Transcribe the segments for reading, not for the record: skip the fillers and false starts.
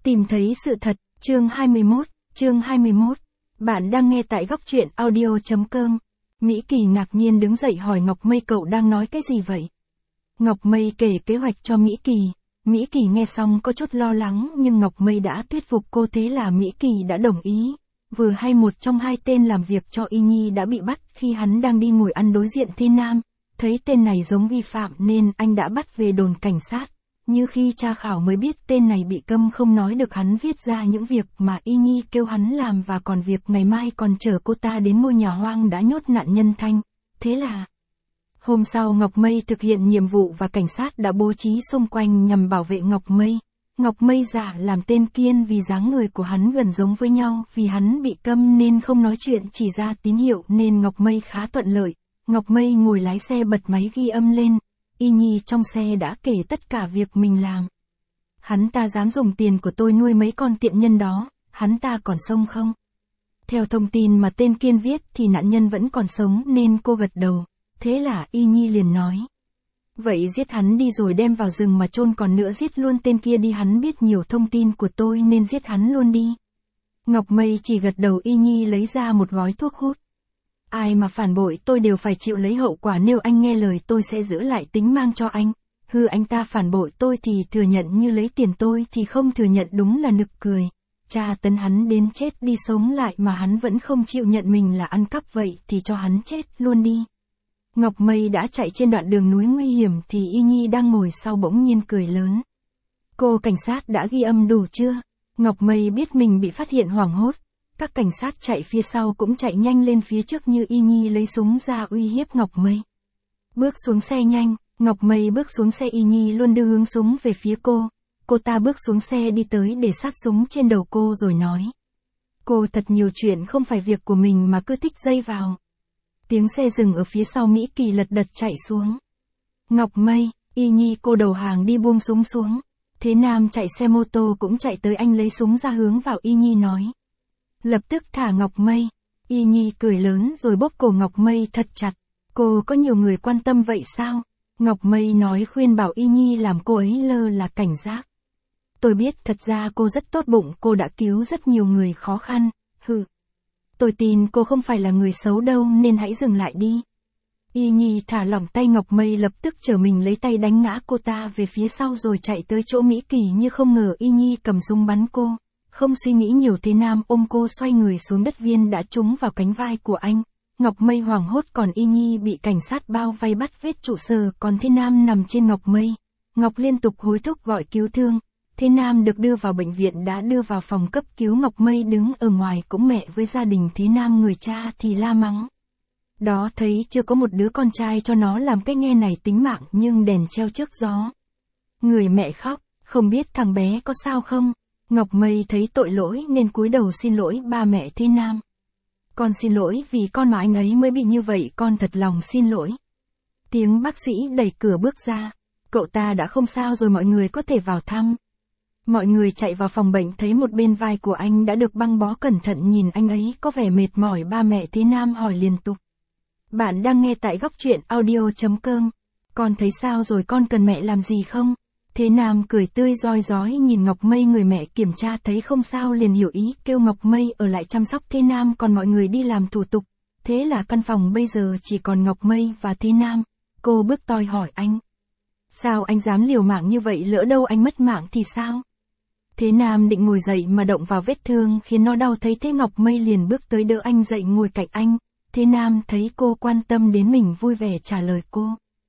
Tìm thấy sự thật, chương 21. Bạn đang nghe tại góc truyện audio.com. Mỹ Kỳ ngạc nhiên đứng dậy hỏi Ngọc Mây cậu đang nói cái gì vậy? Ngọc Mây kể kế hoạch cho Mỹ Kỳ. Mỹ Kỳ nghe xong có chút lo lắng nhưng Ngọc Mây đã thuyết phục cô, thế là Mỹ Kỳ đã đồng ý. Vừa hay một trong hai tên làm việc cho Y Nhi đã bị bắt khi hắn đang đi ngồi ăn đối diện Thế Nam. Thấy tên này giống nghi phạm nên anh đã bắt về đồn cảnh sát. Như khi tra khảo mới biết tên này bị câm không nói được, hắn viết ra những việc mà Y Nhi kêu hắn làm và còn việc ngày mai còn chở cô ta đến ngôi nhà hoang đã nhốt nạn nhân Thanh. Thế là hôm sau Ngọc Mây thực hiện nhiệm vụ và cảnh sát đã bố trí xung quanh nhằm bảo vệ Ngọc Mây. Ngọc Mây giả làm tên Kiên vì dáng người của hắn gần giống với nhau, vì hắn bị câm nên không nói chuyện, chỉ ra tín hiệu nên Ngọc Mây khá thuận lợi. Ngọc Mây ngồi lái xe bật máy ghi âm lên. Y Nhi trong xe đã kể tất cả việc mình làm. Hắn ta dám dùng tiền của tôi nuôi mấy con tiện nhân đó, hắn ta còn sống không? Theo thông tin mà tên Kiên viết thì nạn nhân vẫn còn sống nên cô gật đầu. Thế là Y Nhi liền nói. Vậy giết hắn đi rồi đem vào rừng mà chôn, còn nữa giết luôn tên kia đi, hắn biết nhiều thông tin của tôi nên giết hắn luôn đi. Ngọc Mây chỉ gật đầu. Y Nhi lấy ra một gói thuốc hút. Ai mà phản bội tôi đều phải chịu lấy hậu quả, nếu anh nghe lời tôi sẽ giữ lại tính mang cho anh. Anh ta phản bội tôi thì thừa nhận như lấy tiền tôi thì không thừa nhận, đúng là nực cười. Tra tấn hắn đến chết đi sống lại mà hắn vẫn không chịu nhận mình là ăn cắp, vậy thì cho hắn chết luôn đi. Ngọc Mây đã chạy trên đoạn đường núi nguy hiểm thì Y Nhi đang ngồi sau bỗng nhiên cười lớn. Cô cảnh sát đã ghi âm đủ chưa? Ngọc Mây biết mình bị phát hiện hoảng hốt. Các cảnh sát chạy phía sau cũng chạy nhanh lên phía trước như Y Nhi lấy súng ra uy hiếp Ngọc Mây. Bước xuống xe nhanh, Ngọc Mây bước xuống xe, Y Nhi luôn đưa hướng súng về phía cô. Cô ta bước xuống xe đi tới để sát súng trên đầu cô rồi nói. Cô thật nhiều chuyện không phải việc của mình mà cứ thích dây vào. Tiếng xe dừng ở phía sau, Mỹ Kỳ lật đật chạy xuống. Ngọc Mây, Y Nhi cô đầu hàng đi, buông súng xuống. Thế Nam chạy xe mô tô cũng chạy tới, anh lấy súng ra hướng vào Y Nhi nói. Lập tức thả Ngọc Mây. Y Nhi cười lớn rồi bóp cổ Ngọc Mây thật chặt. Cô có nhiều người quan tâm vậy sao? Ngọc Mây nói khuyên bảo Y Nhi làm cô ấy lơ là cảnh giác. Tôi biết thật ra cô rất tốt bụng, cô đã cứu rất nhiều người khó khăn. Tôi tin cô không phải là người xấu đâu nên hãy dừng lại đi. Y Nhi thả lỏng tay Ngọc Mây, lập tức trở mình lấy tay đánh ngã cô ta về phía sau rồi chạy tới chỗ Mỹ Kỳ, như không ngờ Y Nhi cầm súng bắn cô. Không suy nghĩ nhiều, Thế Nam ôm cô xoay người xuống đất, viên đã trúng vào cánh vai của anh. Ngọc Mây hoảng hốt, còn Y Nhi bị cảnh sát bao vây bắt vết trụ sở, còn Thế Nam nằm trên Ngọc Mây. Ngọc liên tục hối thúc gọi cứu thương. Thế Nam được đưa vào bệnh viện, đã đưa vào phòng cấp cứu. Ngọc Mây đứng ở ngoài cũng mẹ với gia đình Thế Nam, người cha thì la mắng. Đó thấy chưa, có một đứa con trai cho nó làm cái nghe này tính mạng nhưng đèn treo trước gió. Người mẹ khóc, không biết thằng bé có sao không. Ngọc Mây thấy tội lỗi nên cúi đầu xin lỗi ba mẹ Thế Nam. Con xin lỗi vì con mà anh ấy mới bị như vậy, con thật lòng xin lỗi. Tiếng bác sĩ đẩy cửa bước ra. Cậu ta đã không sao rồi, mọi người có thể vào thăm. Mọi người chạy vào phòng bệnh thấy một bên vai của anh đã được băng bó cẩn thận, nhìn anh ấy có vẻ mệt mỏi. Ba mẹ Thế Nam hỏi liên tục. Bạn đang nghe tại góc truyện audio.com. Con thấy sao rồi, con cần mẹ làm gì không? Thế Nam cười tươi rói rói nhìn Ngọc Mây, người mẹ kiểm tra thấy không sao liền hiểu ý, kêu Ngọc Mây ở lại chăm sóc Thế Nam, còn mọi người đi làm thủ tục. Thế là căn phòng bây giờ chỉ còn Ngọc Mây và Thế Nam. Cô bước toi hỏi anh. Sao anh dám liều mạng như vậy, lỡ đâu anh mất mạng thì sao? Thế Nam định ngồi dậy mà động vào vết thương khiến nó đau, thấy thế Ngọc Mây liền bước tới đỡ anh dậy ngồi cạnh anh. Thế Nam thấy cô quan tâm đến mình vui vẻ trả lời cô.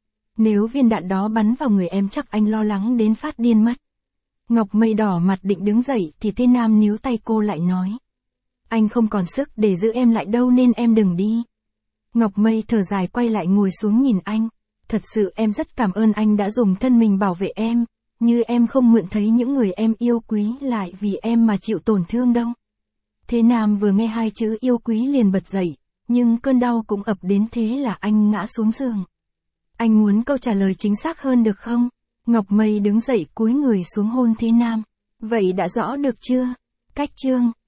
Nếu viên đạn đó bắn vào người em chắc anh lo lắng đến phát điên mất. Ngọc Mây đỏ mặt định đứng dậy thì Thế Nam níu tay cô lại nói. Anh không còn sức để giữ em lại đâu nên em đừng đi. Ngọc Mây thở dài quay lại ngồi xuống nhìn anh. Thật sự em rất cảm ơn anh đã dùng thân mình bảo vệ em. Như em không mượn thấy những người em yêu quý lại vì em mà chịu tổn thương đâu. Thế Nam vừa nghe hai chữ yêu quý liền bật dậy. Nhưng cơn đau cũng ập đến, thế là anh ngã xuống giường. Anh muốn câu trả lời chính xác hơn được không? Ngọc Mây đứng dậy cúi người xuống hôn Thế Nam. Vậy đã rõ được chưa? Cách chương